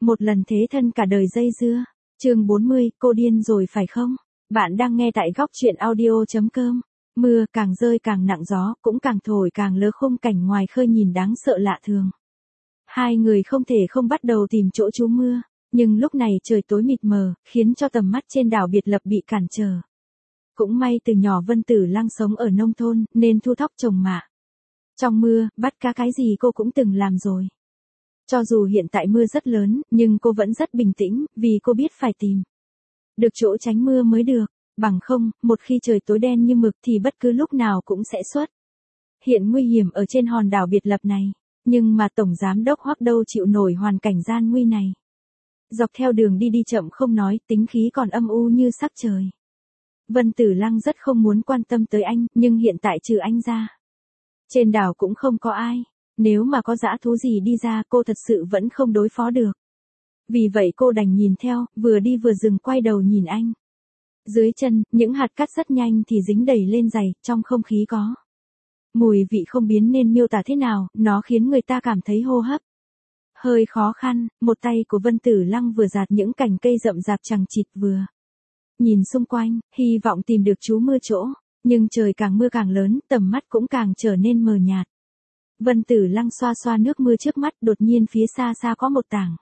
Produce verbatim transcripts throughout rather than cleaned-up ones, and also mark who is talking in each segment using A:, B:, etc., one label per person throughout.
A: Một lần thế thân cả đời dây dưa. Chương bốn mươi, cô điên rồi phải không? Bạn đang nghe tại góc truyện audio chấm com. Mưa càng rơi càng nặng, gió cũng càng thổi càng lớ, khung cảnh ngoài khơi nhìn đáng sợ lạ thường. Hai người không thể không bắt đầu tìm chỗ trú mưa, nhưng lúc này trời tối mịt mờ, khiến cho tầm mắt trên đảo biệt lập bị cản trở. Cũng may từ nhỏ Vân Tử Lăng sống ở nông thôn, nên thu thóc trồng mạ. Trong mưa, bắt cá cái gì cô cũng từng làm rồi. Cho dù hiện tại mưa rất lớn, nhưng cô vẫn rất bình tĩnh, vì cô biết phải tìm được chỗ tránh mưa mới được, bằng không, một khi trời tối đen như mực thì bất cứ lúc nào cũng sẽ xuất hiện nguy hiểm ở trên hòn đảo biệt lập này. Nhưng mà Tổng Giám đốc Hoắc đâu chịu nổi hoàn cảnh gian nguy này. Dọc theo đường đi đi chậm không nói, tính khí còn âm u như sắc trời. Vân Tử Lăng rất không muốn quan tâm tới anh, nhưng hiện tại trừ anh ra, trên đảo cũng không có ai. Nếu mà có dã thú gì đi ra, cô thật sự vẫn không đối phó được. Vì vậy cô đành nhìn theo, vừa đi vừa dừng quay đầu nhìn anh. Dưới chân, những hạt cát rất nhanh thì dính đầy lên giày, trong không khí có mùi vị không biến nên miêu tả thế nào, nó khiến người ta cảm thấy hô hấp hơi khó khăn. Một tay của Vân Tử Lăng vừa giạt những cành cây rậm rạp chằng chịt, vừa nhìn xung quanh, hy vọng tìm được trú mưa chỗ. Nhưng trời càng mưa càng lớn, tầm mắt cũng càng trở nên mờ nhạt. Vân Tử Lăng xoa xoa nước mưa trước mắt, đột nhiên phía xa xa có một tảng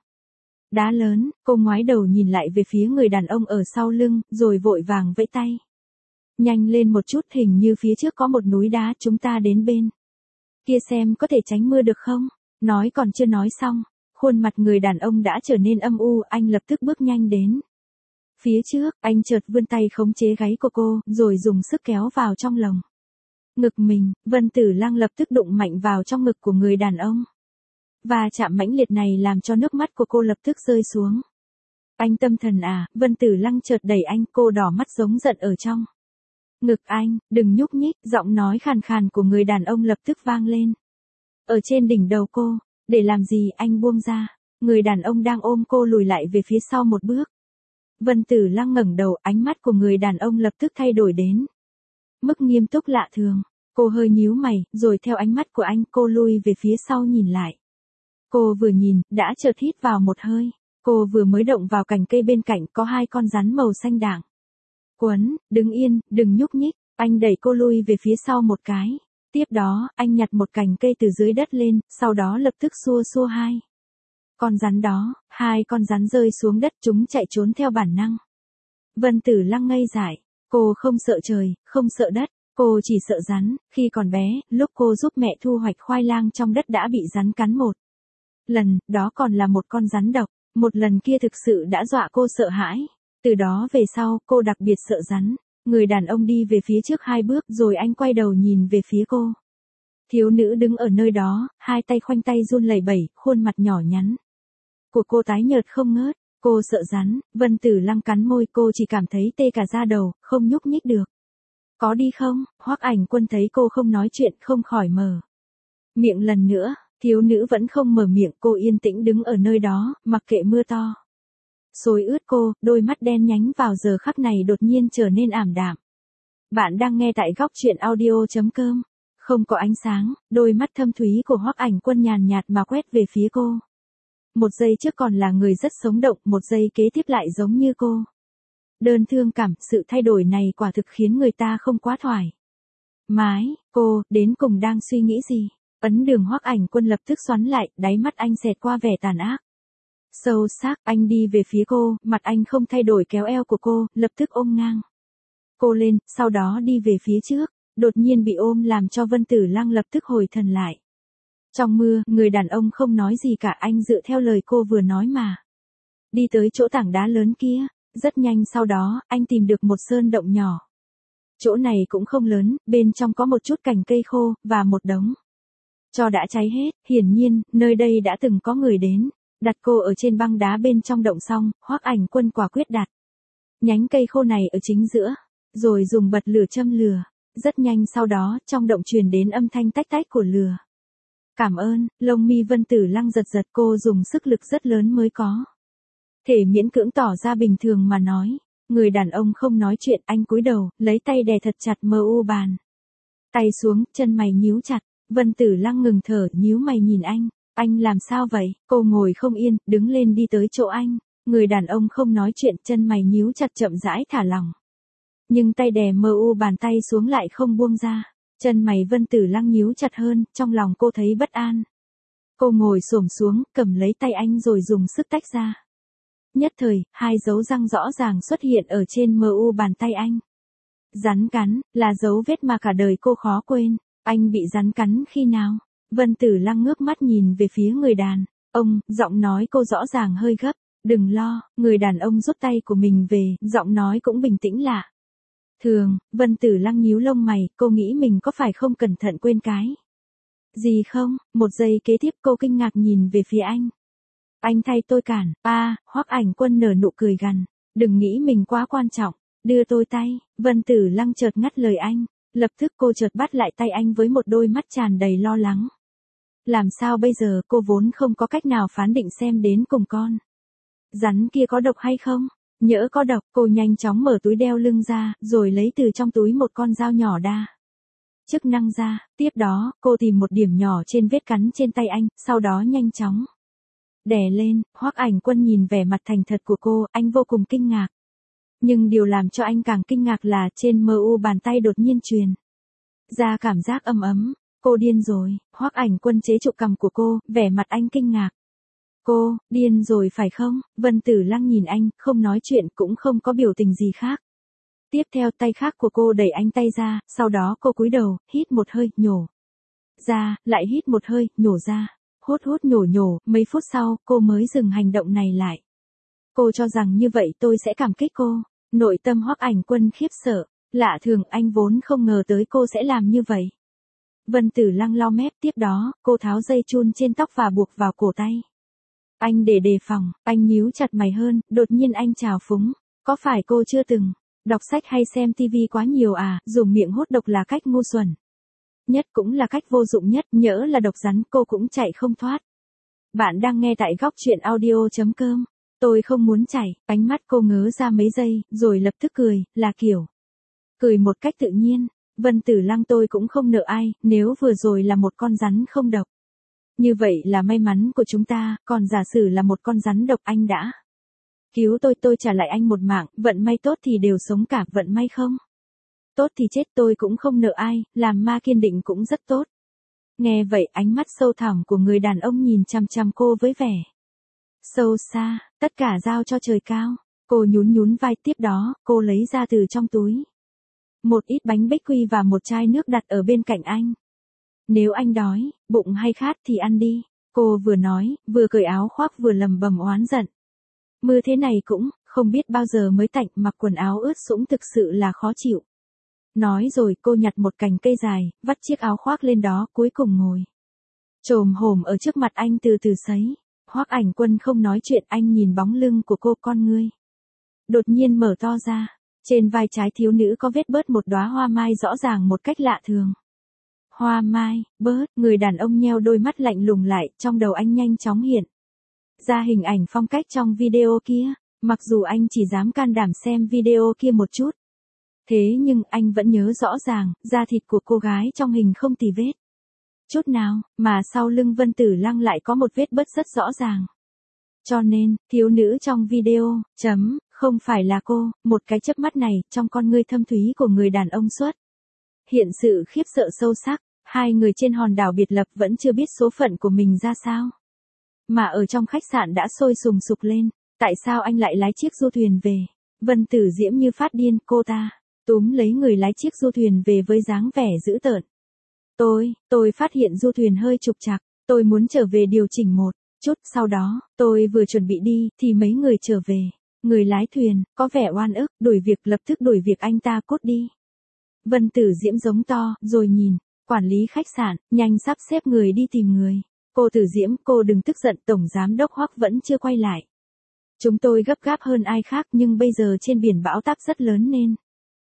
A: đá lớn, cô ngoái đầu nhìn lại về phía người đàn ông ở sau lưng, rồi vội vàng vẫy tay. Nhanh lên một chút, hình như phía trước có một núi đá, chúng ta đến bên kia xem có thể tránh mưa được không? Nói còn chưa nói xong, khuôn mặt người đàn ông đã trở nên âm u, anh lập tức bước nhanh đến phía trước, anh chợt vươn tay khống chế gáy của cô, rồi dùng sức kéo vào trong lồng ngực mình. Vân Tử Lăng lập tức đụng mạnh vào trong ngực của người đàn ông. Và chạm mãnh liệt này làm cho nước mắt của cô lập tức rơi xuống. Anh tâm thần à? Vân Tử Lăng chợt đẩy anh, cô đỏ mắt giống giận ở trong ngực anh, đừng nhúc nhích, giọng nói khàn khàn của người đàn ông lập tức vang lên ở trên đỉnh đầu cô. Để làm gì? Anh buông ra. Người đàn ông đang ôm cô lùi lại về phía sau một bước. Vân Tử Lăng ngẩng đầu, ánh mắt của người đàn ông lập tức thay đổi đến mức nghiêm túc lạ thường. Cô hơi nhíu mày, rồi theo ánh mắt của anh, cô lui về phía sau nhìn lại. Cô vừa nhìn, đã chợt hít vào một hơi. Cô vừa mới động vào cành cây bên cạnh, có hai con rắn màu xanh đạng quấn. Đứng yên, đừng nhúc nhích. Anh đẩy cô lui về phía sau một cái. Tiếp đó, anh nhặt một cành cây từ dưới đất lên, sau đó lập tức xua xua hai con rắn đó. Hai con rắn rơi xuống đất, chúng chạy trốn theo bản năng. Vân Tử Lăng ngây dại. Cô không sợ trời, không sợ đất, cô chỉ sợ rắn. Khi còn bé, lúc cô giúp mẹ thu hoạch khoai lang trong đất đã bị rắn cắn một lần, đó còn là một con rắn độc. Một lần kia thực sự đã dọa cô sợ hãi. Từ đó về sau, cô đặc biệt sợ rắn. Người đàn ông đi về phía trước hai bước, rồi anh quay đầu nhìn về phía cô. Thiếu nữ đứng ở nơi đó, hai tay khoanh tay run lẩy bẩy, khuôn mặt nhỏ nhắn của cô tái nhợt không ngớt. Cô sợ rắn. Vân Tử Lăng cắn môi, cô chỉ cảm thấy tê cả da đầu, không nhúc nhích được. Có đi không? Hoắc Ảnh Quân thấy cô không nói chuyện, không khỏi mở miệng lần nữa. Thiếu nữ vẫn không mở miệng, cô yên tĩnh đứng ở nơi đó, mặc kệ mưa to xối ướt cô. Đôi mắt đen nhánh vào giờ khắc này đột nhiên trở nên ảm đạm. Bạn đang nghe tại góc truyện audio chấm com. Không có ánh sáng, đôi mắt thâm thúy của Hoắc Ảnh Quân nhàn nhạt mà quét về phía cô. Một giây trước còn là người rất sống động, một giây kế tiếp lại giống như cô đơn thương cảm. Sự thay đổi này quả thực khiến người ta không quá thoải mái. Cô, đến cùng đang suy nghĩ gì? Ấn đường Hoắc Ảnh Quân lập tức xoắn lại, đáy mắt anh xẹt qua vẻ tàn ác sâu sắc. Anh đi về phía cô, mặt anh không thay đổi, kéo eo của cô, lập tức ôm ngang cô lên, sau đó đi về phía trước. Đột nhiên bị ôm làm cho Vân Tử Lăng lập tức hồi thần lại. Trong mưa, người đàn ông không nói gì cả, anh dựa theo lời cô vừa nói mà đi tới chỗ tảng đá lớn kia. Rất nhanh sau đó, anh tìm được một sơn động nhỏ. Chỗ này cũng không lớn, bên trong có một chút cành cây khô, và một đống tro đã cháy hết. Hiển nhiên, nơi đây đã từng có người đến đặt cô ở trên băng đá bên trong động. Xong, Hoắc Ảnh Quân quả quyết đặt nhánh cây khô này ở chính giữa, rồi dùng bật lửa châm lửa. Rất nhanh sau đó, trong động truyền đến âm thanh tách tách của lửa. Cảm ơn. Lông mi Vân Tử Lăng giật giật, cô dùng sức lực rất lớn mới có thể miễn cưỡng tỏ ra bình thường mà nói. Người đàn ông không nói chuyện, anh cúi đầu, lấy tay đè thật chặt mờ u bàn tay xuống, chân mày nhíu chặt. Vân Tử Lăng ngừng thở, nhíu mày nhìn anh. Anh làm sao vậy? Cô ngồi không yên, đứng lên đi tới chỗ anh. Người đàn ông không nói chuyện, chân mày nhíu chặt chậm rãi thả lỏng. Nhưng tay đè mờ u bàn tay xuống lại không buông ra. Chân mày Vân Tử Lăng nhíu chặt hơn, trong lòng cô thấy bất an. Cô ngồi xổm xuống, cầm lấy tay anh rồi dùng sức tách ra. Nhất thời, hai dấu răng rõ ràng xuất hiện ở trên mờ u bàn tay anh. Rắn cắn, là dấu vết mà cả đời cô khó quên. Anh bị rắn cắn khi nào? Vân Tử Lăng ngước mắt nhìn về phía người đàn ông, giọng nói cô rõ ràng hơi gấp. Đừng lo, người đàn ông rút tay của mình về, giọng nói cũng bình tĩnh lạ. Thường, Vân Tử Lăng nhíu lông mày, cô nghĩ mình có phải không cẩn thận quên cái gì không? Một giây kế tiếp cô kinh ngạc nhìn về phía anh. Anh thay tôi cản, a, Hoắc Ảnh Quân nở nụ cười gằn, đừng nghĩ mình quá quan trọng, đưa tôi tay. Vân Tử Lăng chợt ngắt lời anh, lập tức cô chợt bắt lại tay anh với một đôi mắt tràn đầy lo lắng. Làm sao bây giờ? Cô vốn không có cách nào phán định xem đến cùng con rắn kia có độc hay không. Nhỡ có độc, cô nhanh chóng mở túi đeo lưng ra, rồi lấy từ trong túi một con dao nhỏ đa chức năng ra. Tiếp đó, cô tìm một điểm nhỏ trên vết cắn trên tay anh, sau đó nhanh chóng đè lên. Hoắc Ảnh Quân nhìn vẻ mặt thành thật của cô, anh vô cùng kinh ngạc. Nhưng điều làm cho anh càng kinh ngạc là trên mờ u bàn tay đột nhiên truyền ra cảm giác ấm ấm. Cô điên rồi. Hoắc Ảnh Quân chế trụ cằm của cô, vẻ mặt anh kinh ngạc. Cô, điên rồi phải không? Vân Tử Lăng nhìn anh, không nói chuyện cũng không có biểu tình gì khác. Tiếp theo tay khác của cô đẩy anh tay ra, sau đó cô cúi đầu, hít một hơi, nhổ ra, lại hít một hơi, nhổ ra. Hút hút nhổ nhổ, mấy phút sau, cô mới dừng hành động này lại. Cô cho rằng như vậy tôi sẽ cảm kích cô. Nội tâm Hoắc Ảnh Quân khiếp sợ. Lạ thường, anh vốn không ngờ tới cô sẽ làm như vậy. Vân Tử Lăng lau mép, tiếp đó, cô tháo dây chun trên tóc và buộc vào cổ tay anh để đề phòng. Anh nhíu chặt mày hơn, đột nhiên anh trào phúng. Có phải cô chưa từng đọc sách hay xem tivi quá nhiều à? Dùng miệng hút độc là cách ngu xuẩn nhất, cũng là cách vô dụng nhất. Nhỡ là độc rắn, cô cũng chạy không thoát. Bạn đang nghe tại góc truyện audio chấm com. Tôi không muốn chạy. Ánh mắt cô ngớ ra mấy giây, rồi lập tức cười, là kiểu cười một cách tự nhiên. Vân Tử Lăng, tôi cũng không nợ ai, nếu vừa rồi là một con rắn không độc. Như vậy là may mắn của chúng ta, còn giả sử là một con rắn độc, anh đã cứu tôi, tôi trả lại anh một mạng, vận may tốt thì đều sống cả, vận may không tốt thì chết. Tôi cũng không nợ ai, làm ma kiên định cũng rất tốt. Nghe vậy, ánh mắt sâu thẳm của người đàn ông nhìn chằm chằm cô với vẻ sâu xa. Tất cả giao cho trời cao. Cô nhún nhún vai, tiếp đó, cô lấy ra từ trong túi một ít bánh bích quy và một chai nước đặt ở bên cạnh anh. Nếu anh đói, bụng hay khát thì ăn đi. Cô vừa nói, vừa cởi áo khoác vừa lầm bầm oán giận. Mưa thế này cũng, không biết bao giờ mới tạnh, mặc quần áo ướt sũng thực sự là khó chịu. Nói rồi cô nhặt một cành cây dài, vắt chiếc áo khoác lên đó, cuối cùng ngồi chồm hổm ở trước mặt anh từ từ sấy. Hoắc Ảnh Quân không nói chuyện, anh nhìn bóng lưng của cô, con ngươi đột nhiên mở to ra. Trên vai trái thiếu nữ có vết bớt một đóa hoa mai rõ ràng một cách lạ thường. Hoa mai, bớt, người đàn ông nheo đôi mắt lạnh lùng lại, trong đầu anh nhanh chóng hiện ra hình ảnh phong cách trong video kia. Mặc dù anh chỉ dám can đảm xem video kia một chút, thế nhưng anh vẫn nhớ rõ ràng, da thịt của cô gái trong hình không tì vết chút nào, mà sau lưng Vân Tử Lăng lại có một vết bớt rất rõ ràng. Cho nên, thiếu nữ trong video, chấm, không phải là cô. Một cái chớp mắt này, trong con ngươi thâm thúy của người đàn ông xuất hiện sự khiếp sợ sâu sắc. Hai người trên hòn đảo biệt lập vẫn chưa biết số phận của mình ra sao, mà ở trong khách sạn đã sôi sùng sục lên. Tại sao anh lại lái chiếc du thuyền về? Vân Tử Diễm như phát điên, cô ta túm lấy người lái chiếc du thuyền về với dáng vẻ dữ tợn. Tôi, tôi phát hiện du thuyền hơi trục trặc, tôi muốn trở về điều chỉnh một chút, sau đó, tôi vừa chuẩn bị đi, thì mấy người trở về. Người lái thuyền, có vẻ oan ức, đuổi việc, lập tức đuổi việc anh ta cút đi. Vân Tử Diễm giống to, rồi nhìn quản lý khách sạn, nhanh sắp xếp người đi tìm người. Cô Tử Diễm, cô đừng tức giận, tổng giám đốc Hoắc vẫn chưa quay lại. Chúng tôi gấp gáp hơn ai khác, nhưng bây giờ trên biển bão táp rất lớn nên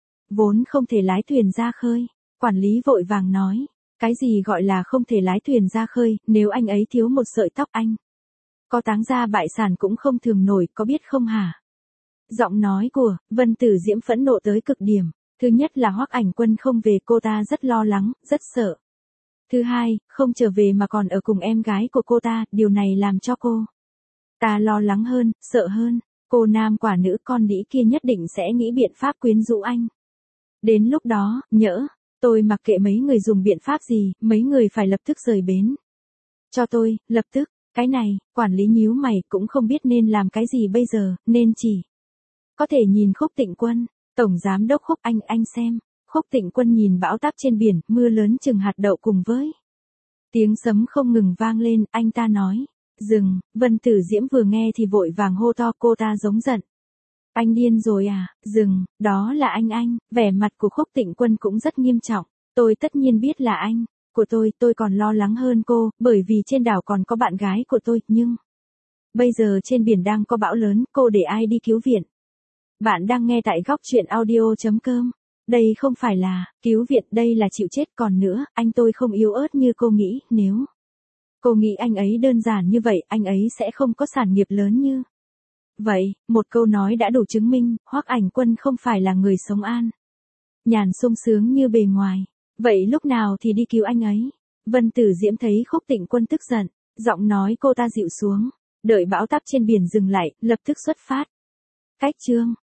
A: vốn không thể lái thuyền ra khơi. Quản lý vội vàng nói, cái gì gọi là không thể lái thuyền ra khơi, nếu anh ấy thiếu một sợi tóc anh có táng ra bại sản cũng không thường nổi, có biết không hả? Giọng nói của Vân Tử Diễm phẫn nộ tới cực điểm. Thứ nhất là Hoắc Ảnh Quân không về, cô ta rất lo lắng, rất sợ. Thứ hai, không trở về mà còn ở cùng em gái của cô ta, điều này làm cho cô ta lo lắng hơn, sợ hơn. Cô nam quả nữ con đĩ kia nhất định sẽ nghĩ biện pháp quyến rũ anh. Đến lúc đó, nhỡ, tôi mặc kệ mấy người dùng biện pháp gì, mấy người phải lập tức rời bến. Cho tôi, lập tức, cái này, quản lý nhíu mày cũng không biết nên làm cái gì bây giờ, nên chỉ có thể nhìn Khúc Tịnh Quân. Tổng giám đốc Khúc anh, anh xem. Khúc Tịnh Quân nhìn bão táp trên biển, mưa lớn chừng hạt đậu cùng với tiếng sấm không ngừng vang lên, anh ta nói. Dừng, Vân Tử Diễm vừa nghe thì vội vàng hô to, cô ta giống giận. Anh điên rồi à, dừng, đó là anh anh, vẻ mặt của Khúc Tịnh Quân cũng rất nghiêm trọng. Tôi tất nhiên biết là anh, của tôi, tôi còn lo lắng hơn cô, bởi vì trên đảo còn có bạn gái của tôi, nhưng bây giờ trên biển đang có bão lớn, cô để ai đi cứu viện? Bạn đang nghe tại góc truyện audio.com. Đây không phải là cứu viện, đây là chịu chết. Còn nữa, anh tôi không yếu ớt như cô nghĩ, nếu cô nghĩ anh ấy đơn giản như vậy, anh ấy sẽ không có sản nghiệp lớn như vậy. Một câu nói đã đủ chứng minh, Hoắc Ảnh Quân không phải là người sống an nhàn sung sướng như bề ngoài. Vậy lúc nào thì đi cứu anh ấy? Vân Tử Diễm thấy Khúc Tịnh Quân tức giận, giọng nói cô ta dịu xuống, đợi bão táp trên biển dừng lại, lập tức xuất phát. Cách chương